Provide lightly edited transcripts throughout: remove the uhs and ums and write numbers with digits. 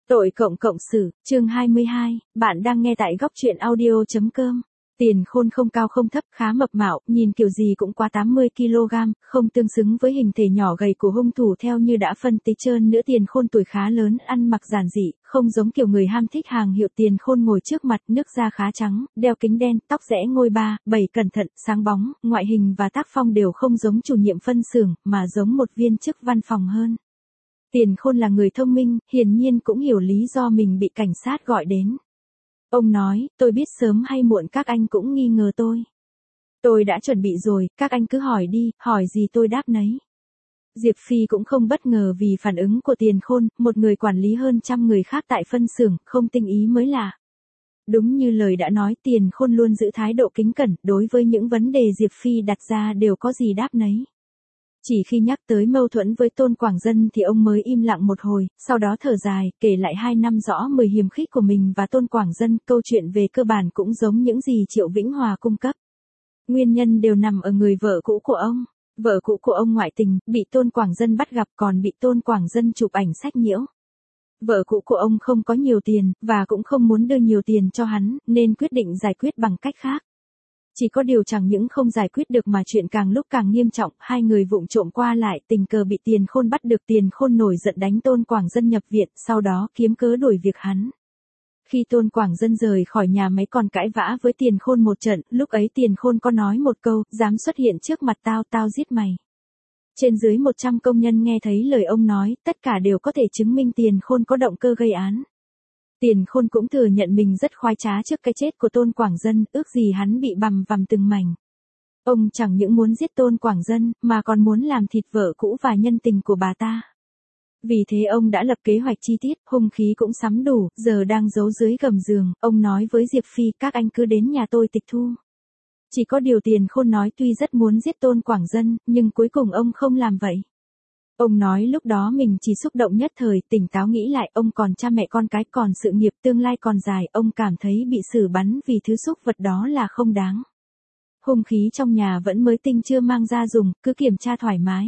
Tội cộng cộng xử, chương 22, bạn đang nghe tại góc truyện audio.com. Tiền Khôn không cao không thấp, khá mập mạo, nhìn kiểu gì cũng quá 80 kg, không tương xứng với hình thể nhỏ gầy của hung thủ theo như đã phân tích trơn nữa. Tiền Khôn tuổi khá lớn, ăn mặc giản dị, không giống kiểu người ham thích hàng hiệu. Tiền Khôn ngồi trước mặt, nước da khá trắng, đeo kính đen, tóc rẽ ngôi 3-7 cẩn thận, sáng bóng, ngoại hình và tác phong đều không giống chủ nhiệm phân xưởng, mà giống một viên chức văn phòng hơn. Tiền Khôn là người thông minh, hiển nhiên cũng hiểu lý do mình bị cảnh sát gọi đến. Ông nói, tôi biết sớm hay muộn các anh cũng nghi ngờ tôi. Tôi đã chuẩn bị rồi, các anh cứ hỏi đi, hỏi gì tôi đáp nấy. Diệp Phi cũng không bất ngờ vì phản ứng của Tiền Khôn, một người quản lý hơn trăm người khác tại phân xưởng, không tinh ý mới lạ. Đúng như lời đã nói, Tiền Khôn luôn giữ thái độ kính cẩn, đối với những vấn đề Diệp Phi đặt ra đều có gì đáp nấy. Chỉ khi nhắc tới mâu thuẫn với Tôn Quảng Dân thì ông mới im lặng một hồi, sau đó thở dài, kể lại 2 năm rõ 10 hiềm khích của mình và Tôn Quảng Dân. Câu chuyện về cơ bản cũng giống những gì Triệu Vĩnh Hòa cung cấp. Nguyên nhân đều nằm ở người vợ cũ của ông. Vợ cũ của ông ngoại tình, bị Tôn Quảng Dân bắt gặp còn bị Tôn Quảng Dân chụp ảnh sách nhiễu. Vợ cũ của ông không có nhiều tiền, và cũng không muốn đưa nhiều tiền cho hắn, nên quyết định giải quyết bằng cách khác. Chỉ có điều chẳng những không giải quyết được mà chuyện càng lúc càng nghiêm trọng, hai người vụng trộm qua lại, tình cờ bị Tiền Khôn bắt được. Tiền Khôn nổi giận đánh Tôn Quảng Dân nhập viện, sau đó kiếm cớ đuổi việc hắn. Khi Tôn Quảng Dân rời khỏi nhà máy còn cãi vã với Tiền Khôn một trận, lúc ấy Tiền Khôn có nói một câu, dám xuất hiện trước mặt tao, tao giết mày. Trên dưới 100 công nhân nghe thấy lời ông nói, tất cả đều có thể chứng minh Tiền Khôn có động cơ gây án. Tiền Khôn cũng thừa nhận mình rất khoái trá trước cái chết của Tôn Quảng Dân, ước gì hắn bị bằm vằm từng mảnh. Ông chẳng những muốn giết Tôn Quảng Dân, mà còn muốn làm thịt vợ cũ và nhân tình của bà ta. Vì thế ông đã lập kế hoạch chi tiết, hung khí cũng sắm đủ, giờ đang giấu dưới gầm giường. Ông nói với Diệp Phi, các anh cứ đến nhà tôi tịch thu. Chỉ có điều Tiền Khôn nói tuy rất muốn giết Tôn Quảng Dân, nhưng cuối cùng ông không làm vậy. Ông nói lúc đó mình chỉ xúc động nhất thời, tỉnh táo nghĩ lại, ông còn cha mẹ con cái, còn sự nghiệp tương lai còn dài, ông cảm thấy bị xử bắn vì thứ xúc vật đó là không đáng. Hung khí trong nhà vẫn mới tinh chưa mang ra dùng, cứ kiểm tra thoải mái.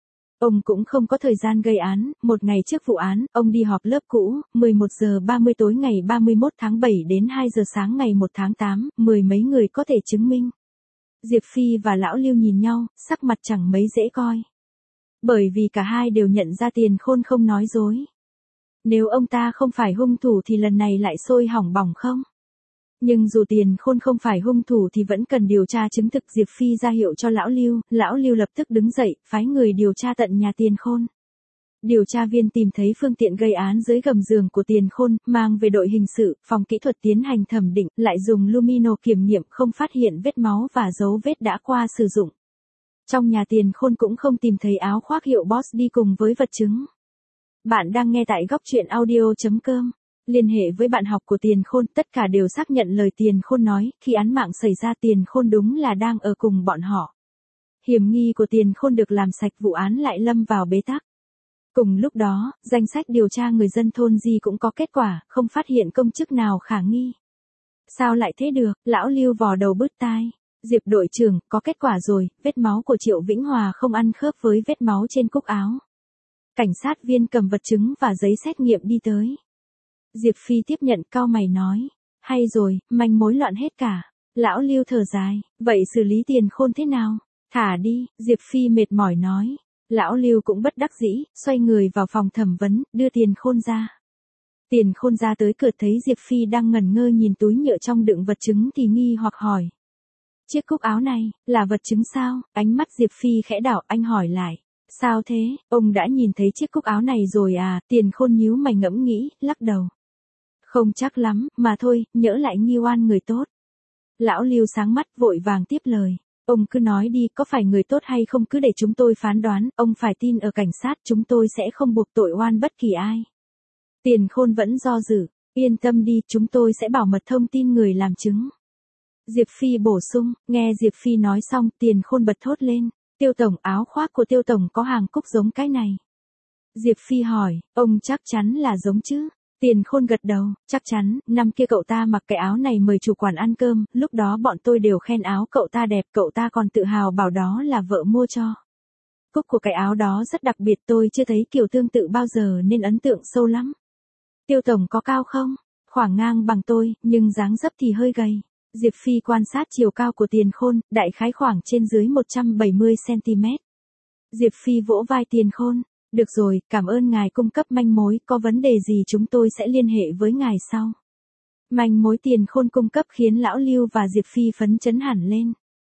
Ông cũng không có thời gian gây án. Một ngày trước vụ án, ông đi họp lớp cũ, 11 giờ 30 tối ngày 31 tháng 7 đến 2 giờ sáng ngày 1 tháng 8, 10 mấy người có thể chứng minh. Diệp Phi và Lão Lưu nhìn nhau, sắc mặt chẳng mấy dễ coi. Bởi vì cả hai đều nhận ra Tiền Khôn không nói dối. Nếu ông ta không phải hung thủ thì lần này lại sôi hỏng bỏng không? Nhưng dù Tiền Khôn không phải hung thủ thì vẫn cần điều tra chứng thực. Diệp Phi ra hiệu cho Lão Lưu lập tức đứng dậy, phái người điều tra tận nhà Tiền Khôn. Điều tra viên tìm thấy phương tiện gây án dưới gầm giường của Tiền Khôn, mang về đội hình sự, phòng kỹ thuật tiến hành thẩm định, lại dùng lumino kiểm nghiệm, không phát hiện vết máu và dấu vết đã qua sử dụng. Trong nhà Tiền Khôn cũng không tìm thấy áo khoác hiệu Boss đi cùng với vật chứng. Bạn đang nghe tại góc truyện audio.com. Liên hệ với bạn học của Tiền Khôn, tất cả đều xác nhận lời Tiền Khôn nói, khi án mạng xảy ra Tiền Khôn đúng là đang ở cùng bọn họ. Hiểm nghi của Tiền Khôn được làm sạch, vụ án lại lâm vào bế tắc. Cùng lúc đó, danh sách điều tra người dân thôn Di cũng có kết quả, không phát hiện công chức nào khả nghi. Sao lại thế được? Lão Lưu vò đầu bứt tai. Diệp đội trưởng, có kết quả rồi, vết máu của Triệu Vĩnh Hòa không ăn khớp với vết máu trên cúc áo. Cảnh sát viên cầm vật chứng và giấy xét nghiệm đi tới. Diệp Phi tiếp nhận, cau mày nói. Hay rồi, manh mối loạn hết cả. Lão Lưu thở dài, vậy xử lý Tiền Khôn thế nào? Thả đi, Diệp Phi mệt mỏi nói. Lão Lưu cũng bất đắc dĩ, xoay người vào phòng thẩm vấn, đưa Tiền Khôn ra. Tiền Khôn ra tới cửa thấy Diệp Phi đang ngẩn ngơ nhìn túi nhựa trong đựng vật chứng thì nghi hoặc hỏi. Chiếc cúc áo này, là vật chứng sao? Ánh mắt Diệp Phi khẽ đảo, anh hỏi lại. Sao thế, ông đã nhìn thấy chiếc cúc áo này rồi à? Tiền Khôn nhíu mày ngẫm nghĩ, lắc đầu. Không chắc lắm, mà thôi, nhỡ lại nghi oan người tốt. Lão Lưu sáng mắt vội vàng tiếp lời. Ông cứ nói đi, có phải người tốt hay không cứ để chúng tôi phán đoán, ông phải tin ở cảnh sát, chúng tôi sẽ không buộc tội oan bất kỳ ai. Tiền Khôn vẫn do dự, yên tâm đi, chúng tôi sẽ bảo mật thông tin người làm chứng. Diệp Phi bổ sung, nghe Diệp Phi nói xong, Tiền Khôn bật thốt lên. Tiêu tổng, áo khoác của Tiêu tổng có hàng cúc giống cái này. Diệp Phi hỏi, ông chắc chắn là giống chứ? Tiền Khôn gật đầu, chắc chắn, năm kia cậu ta mặc cái áo này mời chủ quản ăn cơm, lúc đó bọn tôi đều khen áo cậu ta đẹp, cậu ta còn tự hào bảo đó là vợ mua cho. Cúc của cái áo đó rất đặc biệt, tôi chưa thấy kiểu tương tự bao giờ nên ấn tượng sâu lắm. Tiêu tổng có cao không? Khoảng ngang bằng tôi, nhưng dáng dấp thì hơi gầy. Diệp Phi quan sát chiều cao của Tiền Khôn, đại khái khoảng trên dưới 170cm. Diệp Phi vỗ vai Tiền Khôn. Được rồi, cảm ơn ngài cung cấp manh mối, có vấn đề gì chúng tôi sẽ liên hệ với ngài sau. Manh mối Tiền Khôn cung cấp khiến lão Lưu và Diệp Phi phấn chấn hẳn lên.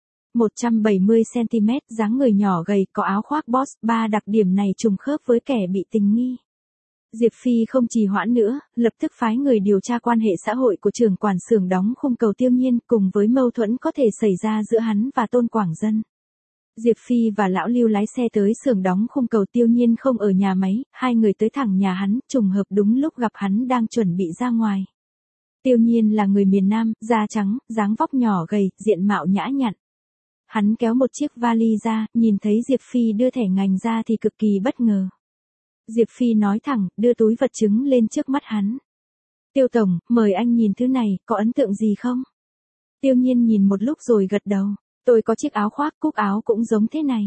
170cm, dáng người nhỏ gầy, có áo khoác boss, ba đặc điểm này trùng khớp với kẻ bị tình nghi. Diệp Phi không trì hoãn nữa, lập tức phái người điều tra quan hệ xã hội của trưởng quản xưởng đóng khung cầu Tiêu Nhiên cùng với mâu thuẫn có thể xảy ra giữa hắn và Tôn Quảng Dân. Diệp Phi và lão Lưu lái xe tới xưởng đóng khung cầu Tiêu Nhiên không ở nhà máy, hai người tới thẳng nhà hắn, trùng hợp đúng lúc gặp hắn đang chuẩn bị ra ngoài. Tiêu Nhiên là người miền Nam, da trắng, dáng vóc nhỏ gầy, diện mạo nhã nhặn. Hắn kéo một chiếc vali ra, nhìn thấy Diệp Phi đưa thẻ ngành ra thì cực kỳ bất ngờ. Diệp Phi nói thẳng, đưa túi vật chứng lên trước mắt hắn. Tiêu tổng, mời anh nhìn thứ này, có ấn tượng gì không? Tiêu Nhiên nhìn một lúc rồi gật đầu. Tôi có chiếc áo khoác cúc áo cũng giống thế này.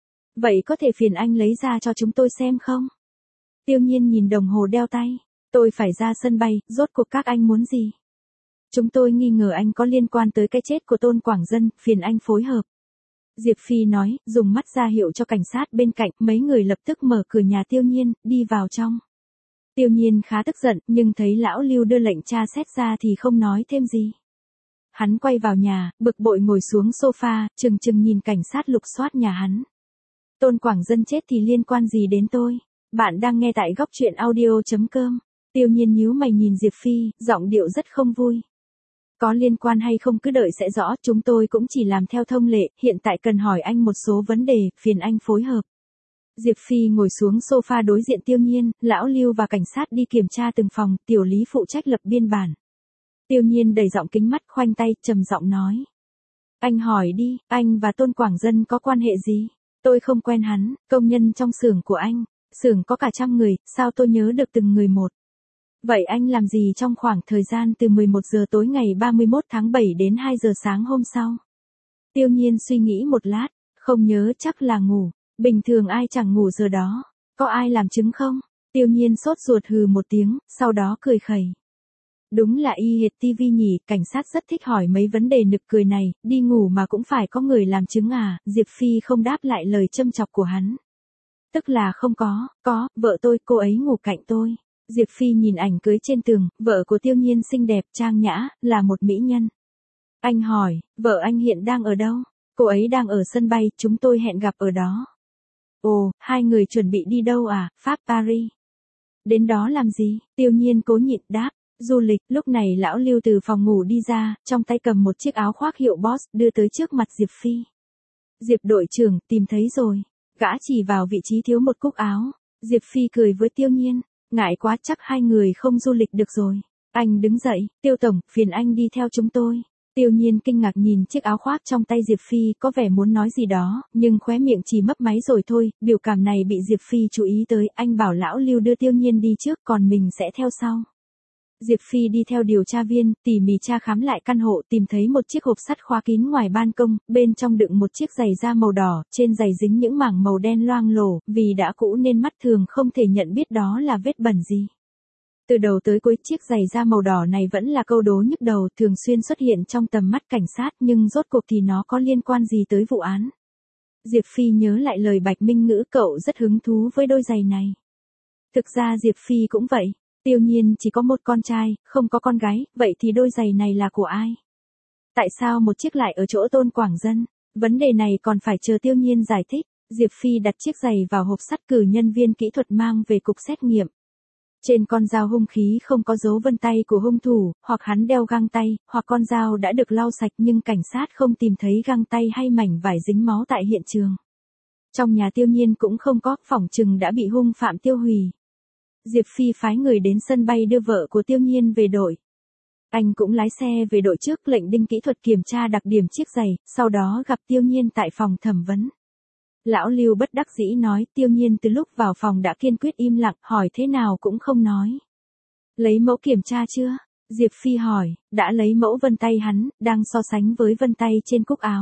Vậy có thể phiền anh lấy ra cho chúng tôi xem không? Tiêu Nhiên nhìn đồng hồ đeo tay. Tôi phải ra sân bay, rốt cuộc các anh muốn gì? Chúng tôi nghi ngờ anh có liên quan tới cái chết của Tôn Quảng Dân, phiền anh phối hợp. Diệp Phi nói, dùng mắt ra hiệu cho cảnh sát bên cạnh, mấy người lập tức mở cửa nhà Tiêu Nhiên, đi vào trong. Tiêu Nhiên khá tức giận, nhưng thấy lão Lưu đưa lệnh tra xét ra thì không nói thêm gì. Hắn quay vào nhà, bực bội ngồi xuống sofa, chừng nhìn cảnh sát lục soát nhà hắn. Tôn Quảng Dân chết thì liên quan gì đến tôi? Bạn đang nghe tại góc truyện audio.com. Tiêu Nhiên nhíu mày nhìn Diệp Phi, giọng điệu rất không vui. Có liên quan hay không cứ đợi sẽ rõ, chúng tôi cũng chỉ làm theo thông lệ, hiện tại cần hỏi anh một số vấn đề, phiền anh phối hợp. Diệp Phi ngồi xuống sofa đối diện Tiêu Nhiên, lão Lưu và cảnh sát đi kiểm tra từng phòng, tiểu lý phụ trách lập biên bản. Tiêu Nhiên đầy giọng kính mắt khoanh tay, trầm giọng nói. Anh hỏi đi, anh và Tôn Quảng Dân có quan hệ gì? Tôi không quen hắn, công nhân trong xưởng của anh. Xưởng có cả trăm người, sao tôi nhớ được từng người một? Vậy anh làm gì trong khoảng thời gian từ 11 giờ tối ngày 31 tháng 7 đến 2 giờ sáng hôm sau? Tiêu Nhiên suy nghĩ một lát, không nhớ, chắc là ngủ. Bình thường ai chẳng ngủ giờ đó. Có ai làm chứng không? Tiêu Nhiên sốt ruột hừ một tiếng, sau đó cười khẩy. Đúng là y hệt TV nhỉ, cảnh sát rất thích hỏi mấy vấn đề nực cười này, đi ngủ mà cũng phải có người làm chứng à? Diệp Phi không đáp lại lời châm chọc của hắn. Tức là không có, vợ tôi, cô ấy ngủ cạnh tôi. Diệp Phi nhìn ảnh cưới trên tường, vợ của Tiêu Nhiên xinh đẹp, trang nhã, là một mỹ nhân. Anh hỏi, vợ anh hiện đang ở đâu? Cô ấy đang ở sân bay, chúng tôi hẹn gặp ở đó. Ồ, hai người chuẩn bị đi đâu à? Pháp, Paris. Đến đó làm gì? Tiêu Nhiên cố nhịn đáp. Du lịch. Lúc này lão Lưu từ phòng ngủ đi ra, trong tay cầm một chiếc áo khoác hiệu Boss, đưa tới trước mặt Diệp Phi. Diệp đội trưởng, tìm thấy rồi. Gã chỉ vào vị trí thiếu một cúc áo. Diệp Phi cười với Tiêu Nhiên. Ngại quá, chắc hai người không du lịch được rồi. Anh đứng dậy, Tiêu tổng, phiền anh đi theo chúng tôi. Tiêu Nhiên kinh ngạc nhìn chiếc áo khoác trong tay Diệp Phi, có vẻ muốn nói gì đó, nhưng khóe miệng chỉ mấp máy rồi thôi, biểu cảm này bị Diệp Phi chú ý tới, anh bảo lão Lưu đưa Tiêu Nhiên đi trước, còn mình sẽ theo sau. Diệp Phi đi theo điều tra viên, tỉ mỉ tra khám lại căn hộ, tìm thấy một chiếc hộp sắt khóa kín ngoài ban công, bên trong đựng một chiếc giày da màu đỏ, trên giày dính những mảng màu đen loang lổ, vì đã cũ nên mắt thường không thể nhận biết đó là vết bẩn gì. Từ đầu tới cuối chiếc giày da màu đỏ này vẫn là câu đố nhức đầu, thường xuyên xuất hiện trong tầm mắt cảnh sát, nhưng rốt cuộc thì nó có liên quan gì tới vụ án. Diệp Phi nhớ lại lời Bạch Minh Ngữ, cậu rất hứng thú với đôi giày này. Thực ra Diệp Phi cũng vậy. Tiêu Nhiên chỉ có một con trai, không có con gái, vậy thì đôi giày này là của ai? Tại sao một chiếc lại ở chỗ Tôn Quảng Dân? Vấn đề này còn phải chờ Tiêu Nhiên giải thích. Diệp Phi đặt chiếc giày vào hộp sắt, cử nhân viên kỹ thuật mang về cục xét nghiệm. Trên con dao hung khí không có dấu vân tay của hung thủ, hoặc hắn đeo găng tay, hoặc con dao đã được lau sạch, nhưng cảnh sát không tìm thấy găng tay hay mảnh vải dính máu tại hiện trường. Trong nhà Tiêu Nhiên cũng không có, phỏng chừng đã bị hung phạm tiêu hủy. Diệp Phi phái người đến sân bay đưa vợ của Tiêu Nhiên về đội. Anh cũng lái xe về đội trước, lệnh đinh kỹ thuật kiểm tra đặc điểm chiếc giày, sau đó gặp Tiêu Nhiên tại phòng thẩm vấn. Lão Lưu bất đắc dĩ nói, Tiêu Nhiên từ lúc vào phòng đã kiên quyết im lặng, hỏi thế nào cũng không nói. Lấy mẫu kiểm tra chưa? Diệp Phi hỏi, đã lấy mẫu vân tay hắn, đang so sánh với vân tay trên cúc áo.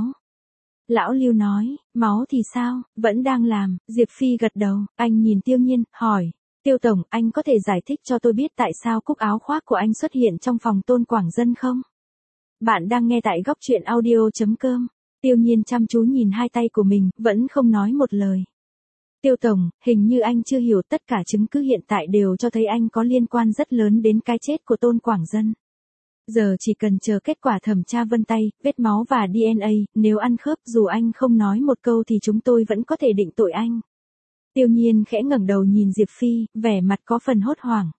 Lão Lưu nói, máu thì sao, vẫn đang làm. Diệp Phi gật đầu, anh nhìn Tiêu Nhiên, hỏi. Tiêu Tổng, anh có thể giải thích cho tôi biết tại sao cúc áo khoác của anh xuất hiện trong phòng Tôn Quảng Dân không? Bạn đang nghe tại góc truyện audio.com. Tiêu Nhiên chăm chú nhìn hai tay của mình, vẫn không nói một lời. Tiêu Tổng, hình như anh chưa hiểu, tất cả chứng cứ hiện tại đều cho thấy anh có liên quan rất lớn đến cái chết của Tôn Quảng Dân. Giờ chỉ cần chờ kết quả thẩm tra vân tay, vết máu và DNA, nếu ăn khớp dù anh không nói một câu thì chúng tôi vẫn có thể định tội anh. Tiêu Nhiên khẽ ngẩng đầu nhìn Diệp Phi, vẻ mặt có phần hốt hoảng.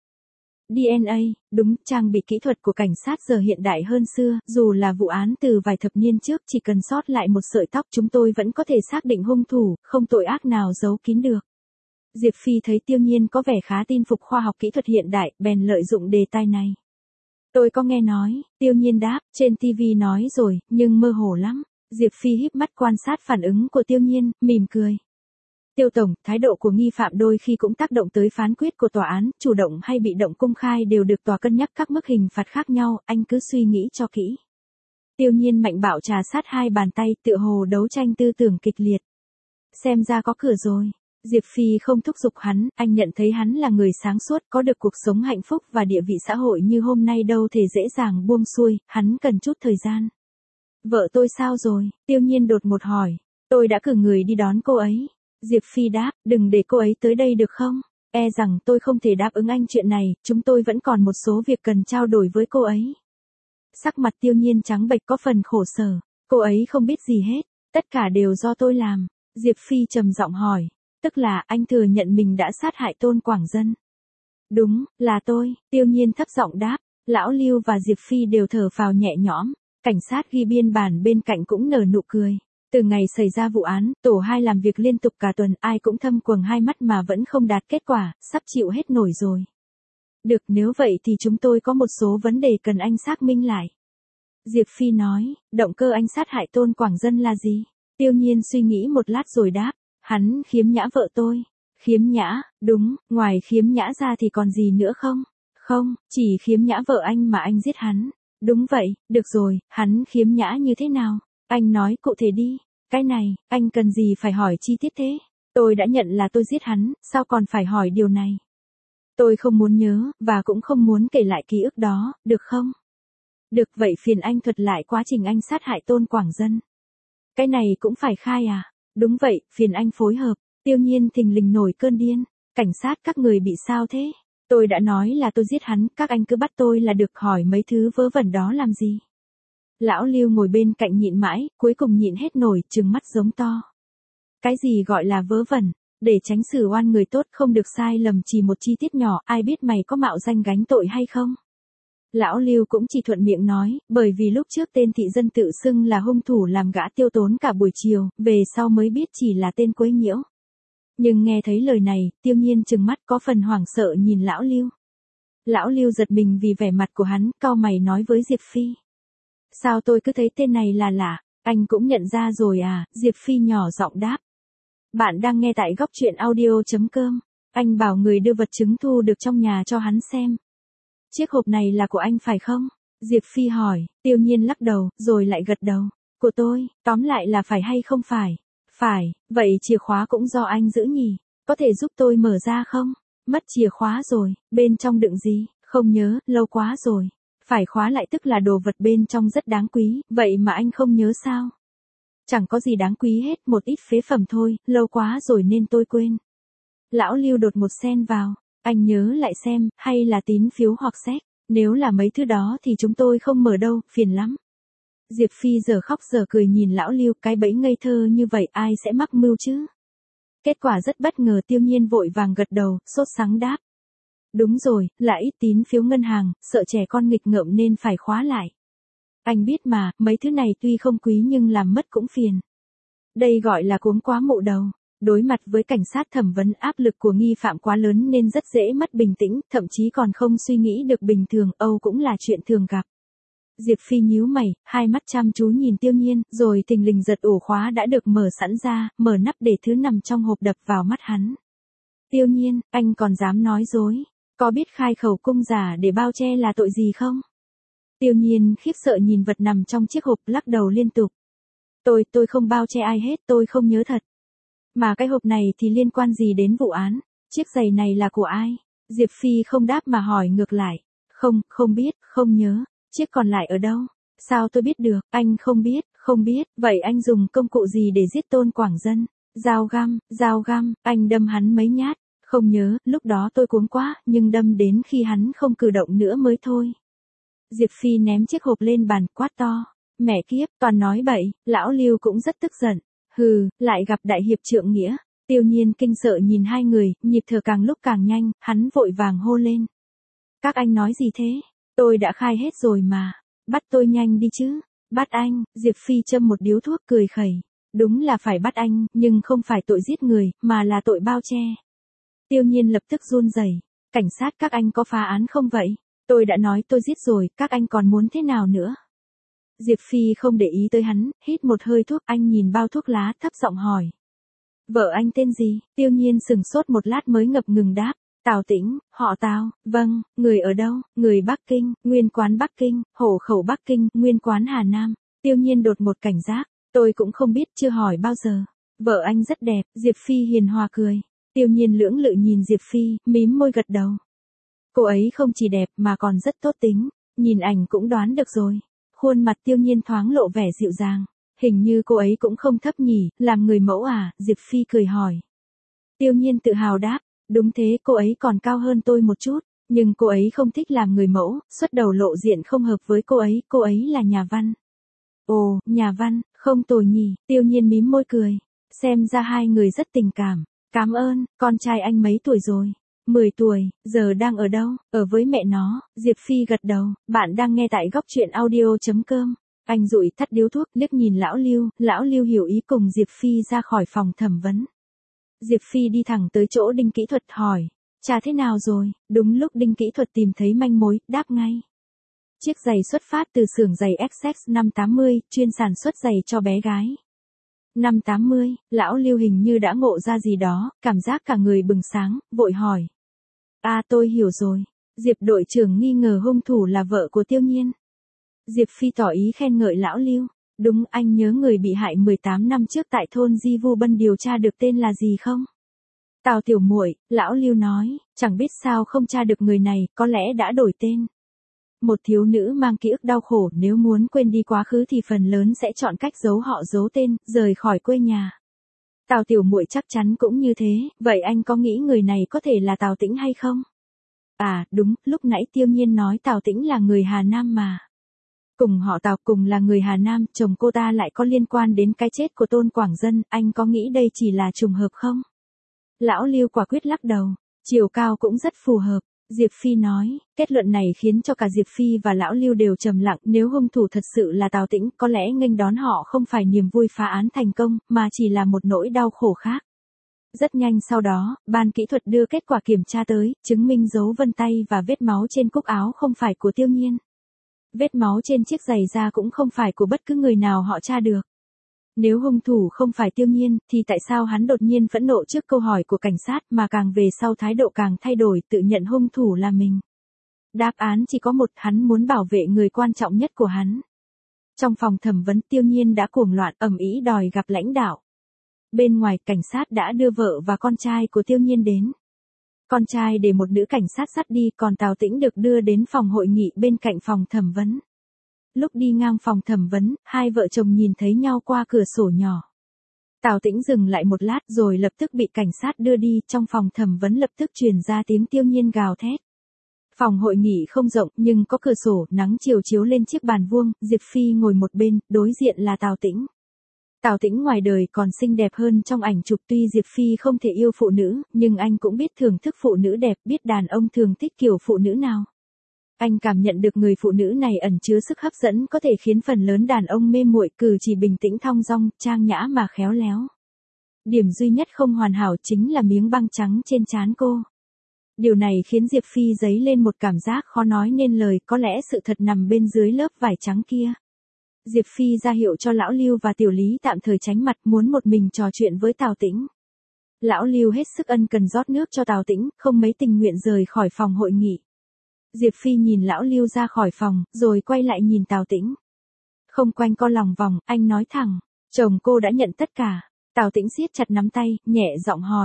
DNA, đúng, trang bị kỹ thuật của cảnh sát giờ hiện đại hơn xưa, dù là vụ án từ vài thập niên trước chỉ cần sót lại một sợi tóc chúng tôi vẫn có thể xác định hung thủ, không tội ác nào giấu kín được. Diệp Phi thấy Tiêu Nhiên có vẻ khá tin phục khoa học kỹ thuật hiện đại, bèn lợi dụng đề tài này. Tôi có nghe nói, Tiêu Nhiên đáp, trên TV nói rồi, nhưng mơ hồ lắm. Diệp Phi híp mắt quan sát phản ứng của Tiêu Nhiên, mỉm cười. Tiêu Tổng, thái độ của nghi phạm đôi khi cũng tác động tới phán quyết của tòa án, chủ động hay bị động công khai đều được tòa cân nhắc các mức hình phạt khác nhau, anh cứ suy nghĩ cho kỹ. Tiêu Nhiên mạnh bạo trà sát hai bàn tay, tựa hồ đấu tranh tư tưởng kịch liệt. Xem ra có cửa rồi. Diệp Phi không thúc giục hắn, anh nhận thấy hắn là người sáng suốt, có được cuộc sống hạnh phúc và địa vị xã hội như hôm nay đâu thể dễ dàng buông xuôi, hắn cần chút thời gian. Vợ tôi sao rồi? Tiêu Nhiên đột ngột hỏi. Tôi đã cử người đi đón cô ấy. Diệp Phi đáp, đừng để cô ấy tới đây được không? E rằng tôi không thể đáp ứng anh chuyện này, chúng tôi vẫn còn một số việc cần trao đổi với cô ấy. Sắc mặt Tiêu Nhiên trắng bệch có phần khổ sở. Cô ấy không biết gì hết, tất cả đều do tôi làm. Diệp Phi trầm giọng hỏi. Tức là anh thừa nhận mình đã sát hại Tôn Quảng Dân. Đúng, là tôi, Tiêu Nhiên thấp giọng đáp. Lão Lưu và Diệp Phi đều thở phào nhẹ nhõm. Cảnh sát ghi biên bản bên cạnh cũng nở nụ cười. Từ ngày xảy ra vụ án, tổ 2 làm việc liên tục cả tuần, ai cũng thâm quầng hai mắt mà vẫn không đạt kết quả, sắp chịu hết nổi rồi. Được, nếu vậy thì chúng tôi có một số vấn đề cần anh xác minh lại. Diệp Phi nói, động cơ anh sát hại Tôn Quảng Dân là gì? Tiêu Nhiên suy nghĩ một lát rồi đáp, hắn khiếm nhã vợ tôi. Khiếm nhã, đúng, ngoài khiếm nhã ra thì còn gì nữa không? Không, chỉ khiếm nhã vợ anh mà anh giết hắn. Đúng vậy, được rồi, hắn khiếm nhã như thế nào? Anh nói cụ thể đi. Cái này, anh cần gì phải hỏi chi tiết thế? Tôi đã nhận là tôi giết hắn, sao còn phải hỏi điều này? Tôi không muốn nhớ, và cũng không muốn kể lại ký ức đó, được không? Được, vậy phiền anh thuật lại quá trình anh sát hại Tôn Quảng Dân. Cái này cũng phải khai à? Đúng vậy, phiền anh phối hợp. Tiêu Nhiên thình lình nổi cơn điên. Cảnh sát các người bị sao thế? Tôi đã nói là tôi giết hắn, các anh cứ bắt tôi là được, hỏi mấy thứ vớ vẩn đó làm gì? Lão Lưu ngồi bên cạnh nhịn mãi, cuối cùng nhịn hết nổi, trừng mắt giống to. Cái gì gọi là vớ vẩn? Để tránh xử oan người tốt không được sai lầm chỉ một chi tiết nhỏ, ai biết mày có mạo danh gánh tội hay không? Lão Lưu cũng chỉ thuận miệng nói, bởi vì lúc trước tên thị dân tự xưng là hung thủ làm gã tiêu tốn cả buổi chiều, về sau mới biết chỉ là tên quấy nhiễu. Nhưng nghe thấy lời này, Tiêu Nhiên trừng mắt có phần hoảng sợ nhìn Lão Lưu. Lão Lưu giật mình vì vẻ mặt của hắn, cau mày nói với Diệp Phi. Sao tôi cứ thấy tên này là lạ, anh cũng nhận ra rồi à? Diệp Phi nhỏ giọng đáp. Bạn đang nghe tại góc truyện audio.com. Anh bảo người đưa vật chứng thu được trong nhà cho hắn xem. Chiếc hộp này là của anh phải không? Diệp Phi hỏi. Tiêu Nhiên lắc đầu, rồi lại gật đầu. Của tôi, tóm lại là phải hay không phải? Phải, vậy chìa khóa cũng do anh giữ nhỉ? Có thể giúp tôi mở ra không? Mất chìa khóa rồi, bên trong đựng gì? Không nhớ, lâu quá rồi. Phải khóa lại tức là đồ vật bên trong rất đáng quý, vậy mà anh không nhớ sao? Chẳng có gì đáng quý hết, một ít phế phẩm thôi, lâu quá rồi nên tôi quên. Lão Lưu đột một xen vào, anh nhớ lại xem, hay là tín phiếu hoặc séc, nếu là mấy thứ đó thì chúng tôi không mở đâu, phiền lắm. Diệp Phi giờ khóc giờ cười nhìn Lão Lưu, cái bẫy ngây thơ như vậy ai sẽ mắc mưu chứ? Kết quả rất bất ngờ, Tiêu Nhiên vội vàng gật đầu, sốt sắng đáp. Đúng rồi, là ít tín phiếu ngân hàng, sợ trẻ con nghịch ngợm nên phải khóa lại. Anh biết mà, mấy thứ này tuy không quý nhưng làm mất cũng phiền. Đây gọi là cuống quá mụ đầu. Đối mặt với cảnh sát thẩm vấn, áp lực của nghi phạm quá lớn nên rất dễ mất bình tĩnh, thậm chí còn không suy nghĩ được bình thường, Âu cũng là chuyện thường gặp. Diệp Phi nhíu mày, hai mắt chăm chú nhìn Tiêu Nhiên, rồi thình lình giật ổ khóa đã được mở sẵn ra, mở nắp để thứ nằm trong hộp đập vào mắt hắn. Tiêu Nhiên, anh còn dám nói dối? Có biết khai khẩu cung giả để bao che là tội gì không? Tiêu Nhiên khiếp sợ nhìn vật nằm trong chiếc hộp, lắc đầu liên tục. Tôi không bao che ai hết, tôi không nhớ thật. Mà cái hộp này thì liên quan gì đến vụ án? Chiếc giày này là của ai? Diệp Phi không đáp mà hỏi ngược lại. Không biết, không nhớ. Chiếc còn lại ở đâu? Sao tôi biết được? Anh không biết. Vậy anh dùng công cụ gì để giết Tôn Quảng Dân? Dao găm, anh đâm hắn mấy nhát. Không nhớ, lúc đó tôi cuống quá, nhưng đâm đến khi hắn không cử động nữa mới thôi. Diệp Phi ném chiếc hộp lên bàn, quát to. Mẹ kiếp, toàn nói bậy. Lão Lưu cũng rất tức giận. Hừ, lại gặp đại hiệp trượng nghĩa. Tiêu Nhiên kinh sợ nhìn hai người, nhịp thở càng lúc càng nhanh, hắn vội vàng hô lên. Các anh nói gì thế? Tôi đã khai hết rồi mà. Bắt tôi nhanh đi chứ. Bắt anh, Diệp Phi châm một điếu thuốc cười khẩy. Đúng là phải bắt anh, nhưng không phải tội giết người, mà là tội bao che. Tiêu Nhiên lập tức run rẩy. Cảnh sát các anh có phá án không vậy? Tôi đã nói tôi giết rồi, các anh còn muốn thế nào nữa? Diệp Phi không để ý tới hắn, hít một hơi thuốc, anh nhìn bao thuốc lá, thấp giọng hỏi. Vợ anh tên gì? Tiêu Nhiên sừng sốt một lát mới ngập ngừng đáp. Tào Tĩnh, họ Tào, vâng, người ở đâu? Người Bắc Kinh, nguyên quán Bắc Kinh, hộ khẩu Bắc Kinh, nguyên quán Hà Nam. Tiêu Nhiên đột một cảnh giác, tôi cũng không biết, chưa hỏi bao giờ. Vợ anh rất đẹp, Diệp Phi hiền hòa cười. Tiêu Nhiên lưỡng lự nhìn Diệp Phi, mím môi gật đầu. Cô ấy không chỉ đẹp mà còn rất tốt tính, nhìn ảnh cũng đoán được rồi. Khuôn mặt Tiêu Nhiên thoáng lộ vẻ dịu dàng. Hình như cô ấy cũng không thấp nhỉ, làm người mẫu à? Diệp Phi cười hỏi. Tiêu Nhiên tự hào đáp. Đúng thế, cô ấy còn cao hơn tôi một chút, nhưng cô ấy không thích làm người mẫu, xuất đầu lộ diện không hợp với cô ấy là nhà văn. Ồ, nhà văn, không tồi nhỉ, Tiêu Nhiên mím môi cười. Xem ra hai người rất tình cảm. Cảm ơn, con trai anh mấy tuổi rồi? 10 tuổi, giờ đang ở đâu? Ở với mẹ nó. Diệp Phi gật đầu. Bạn đang nghe tại góc truyện audio.com. Anh dụi tắt điếu thuốc, liếc nhìn Lão Lưu hiểu ý cùng Diệp Phi ra khỏi phòng thẩm vấn. Diệp Phi đi thẳng tới chỗ Đinh kỹ thuật hỏi. Trả thế nào rồi? Đúng lúc Đinh kỹ thuật tìm thấy manh mối, đáp ngay. Chiếc giày xuất phát từ xưởng giày XX 580, chuyên sản xuất giày cho bé gái. 580, Lão Lưu hình như đã ngộ ra gì đó, cảm giác cả người bừng sáng, vội hỏi. À tôi hiểu rồi. Diệp đội trưởng nghi ngờ hung thủ là vợ của Tiêu Nhiên. Diệp Phi tỏ ý khen ngợi Lão Lưu. Đúng, anh nhớ người bị hại 18 năm trước tại thôn Di Vu Bân điều tra được tên là gì không? Tào Tiểu Muội, Lão Lưu nói, chẳng biết sao không tra được người này, có lẽ đã đổi tên. Một thiếu nữ mang ký ức đau khổ, nếu muốn quên đi quá khứ thì phần lớn sẽ chọn cách giấu họ giấu tên, rời khỏi quê nhà. Tào Tiểu Muội chắc chắn cũng như thế, vậy anh có nghĩ người này có thể là Tào Tĩnh hay không? À, đúng, lúc nãy Tiêu Nhiên nói Tào Tĩnh là người Hà Nam mà. Cùng họ Tào, cùng là người Hà Nam, chồng cô ta lại có liên quan đến cái chết của Tôn Quảng Dân, anh có nghĩ đây chỉ là trùng hợp không? Lão Lưu quả quyết lắc đầu, chiều cao cũng rất phù hợp. Diệp Phi nói, kết luận này khiến cho cả Diệp Phi và Lão Lưu đều trầm lặng, nếu hung thủ thật sự là Tào Tĩnh, có lẽ nghênh đón họ không phải niềm vui phá án thành công, mà chỉ là một nỗi đau khổ khác. Rất nhanh sau đó, ban kỹ thuật đưa kết quả kiểm tra tới, chứng minh dấu vân tay và vết máu trên cúc áo không phải của Tiêu Nhiên. Vết máu trên chiếc giày da cũng không phải của bất cứ người nào họ tra được. Nếu hung thủ không phải Tiêu Nhiên, thì tại sao hắn đột nhiên phẫn nộ trước câu hỏi của cảnh sát mà càng về sau thái độ càng thay đổi, tự nhận hung thủ là mình? Đáp án chỉ có một, hắn muốn bảo vệ người quan trọng nhất của hắn. Trong phòng thẩm vấn, Tiêu Nhiên đã cuồng loạn, ầm ĩ đòi gặp lãnh đạo. Bên ngoài, cảnh sát đã đưa vợ và con trai của Tiêu Nhiên đến. Con trai để một nữ cảnh sát dắt đi, còn Tào Tĩnh được đưa đến phòng hội nghị bên cạnh phòng thẩm vấn. Lúc đi ngang phòng thẩm vấn, hai vợ chồng nhìn thấy nhau qua cửa sổ nhỏ. Tào Tĩnh dừng lại một lát rồi lập tức bị cảnh sát đưa đi, trong phòng thẩm vấn lập tức truyền ra tiếng Tiêu Nhiên gào thét. Phòng hội nghị không rộng nhưng có cửa sổ, nắng chiều chiếu lên chiếc bàn vuông, Diệp Phi ngồi một bên, đối diện là Tào Tĩnh. Tào Tĩnh ngoài đời còn xinh đẹp hơn trong ảnh chụp, tuy Diệp Phi không thể yêu phụ nữ, nhưng anh cũng biết thưởng thức phụ nữ đẹp, biết đàn ông thường thích kiểu phụ nữ nào. Anh cảm nhận được người phụ nữ này ẩn chứa sức hấp dẫn có thể khiến phần lớn đàn ông mê muội, cử chỉ bình tĩnh thong dong, trang nhã mà khéo léo. Điểm duy nhất không hoàn hảo chính là miếng băng trắng trên trán cô. Điều này khiến Diệp Phi dấy lên một cảm giác khó nói nên lời, có lẽ sự thật nằm bên dưới lớp vải trắng kia. Diệp Phi ra hiệu cho Lão Lưu và Tiểu Lý tạm thời tránh mặt, muốn một mình trò chuyện với Tào Tĩnh. Lão Lưu hết sức ân cần rót nước cho Tào Tĩnh, không mấy tình nguyện rời khỏi phòng hội nghị. Diệp Phi nhìn Lão Lưu ra khỏi phòng, rồi quay lại nhìn Tào Tĩnh. Không quanh co lòng vòng, anh nói thẳng, chồng cô đã nhận tất cả. Tào Tĩnh siết chặt nắm tay, nhẹ giọng hỏi.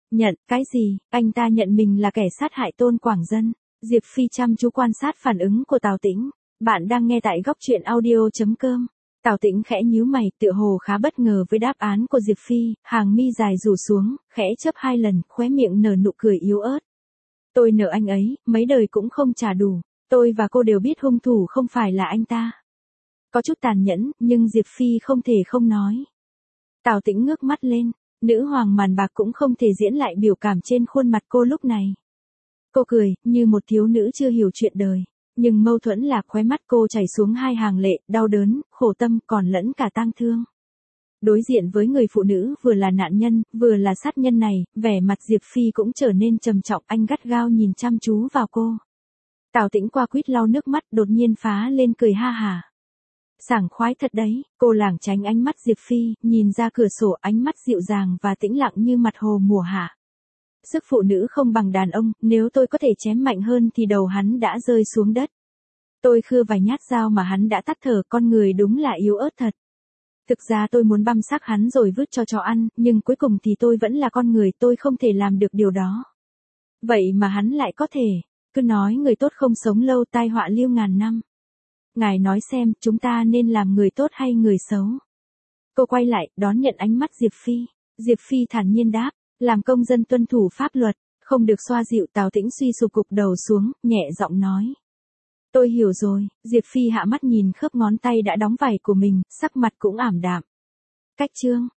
Nhận, cái gì, anh ta nhận mình là kẻ sát hại Tôn Quảng Dân. Diệp Phi chăm chú quan sát phản ứng của Tào Tĩnh. Bạn đang nghe tại góc truyện audio.com. Tào Tĩnh khẽ nhíu mày, tựa hồ khá bất ngờ với đáp án của Diệp Phi, hàng mi dài rủ xuống, khẽ chớp 2 lần, khóe miệng nở nụ cười yếu ớt. Tôi nợ anh ấy, mấy đời cũng không trả đủ. Tôi và cô đều biết hung thủ không phải là anh ta. Có chút tàn nhẫn, nhưng Diệp Phi không thể không nói. Tào Tĩnh ngước mắt lên, nữ hoàng màn bạc cũng không thể diễn lại biểu cảm trên khuôn mặt cô lúc này. Cô cười, như một thiếu nữ chưa hiểu chuyện đời. Nhưng mâu thuẫn là khóe mắt cô chảy xuống 2 hàng lệ, đau đớn, khổ tâm, còn lẫn cả tang thương. Đối diện với người phụ nữ vừa là nạn nhân, vừa là sát nhân này, vẻ mặt Diệp Phi cũng trở nên trầm trọng, anh gắt gao nhìn chăm chú vào cô. Tào Tĩnh qua quýt lau nước mắt, đột nhiên phá lên cười ha hả. Sảng khoái thật đấy, cô lảng tránh ánh mắt Diệp Phi, nhìn ra cửa sổ, ánh mắt dịu dàng và tĩnh lặng như mặt hồ mùa hạ. Sức phụ nữ không bằng đàn ông, nếu tôi có thể chém mạnh hơn thì đầu hắn đã rơi xuống đất. Tôi khưa vài nhát dao mà hắn đã tắt thở, con người đúng là yếu ớt thật. Thực ra tôi muốn băm xác hắn rồi vứt cho chó ăn, nhưng cuối cùng thì tôi vẫn là con người, tôi không thể làm được điều đó. Vậy mà hắn lại có thể, cứ nói người tốt không sống lâu, tai họa liêu ngàn năm. Ngài nói xem, chúng ta nên làm người tốt hay người xấu? Cô quay lại, đón nhận ánh mắt Diệp Phi. Diệp Phi thản nhiên đáp, làm công dân tuân thủ pháp luật, không được xoa dịu. Tào Tĩnh suy sụp gục đầu xuống, nhẹ giọng nói. Tôi hiểu rồi. Diệp Phi hạ mắt nhìn khớp ngón tay đã đóng vảy của mình, sắc mặt cũng ảm đạm. Cách chương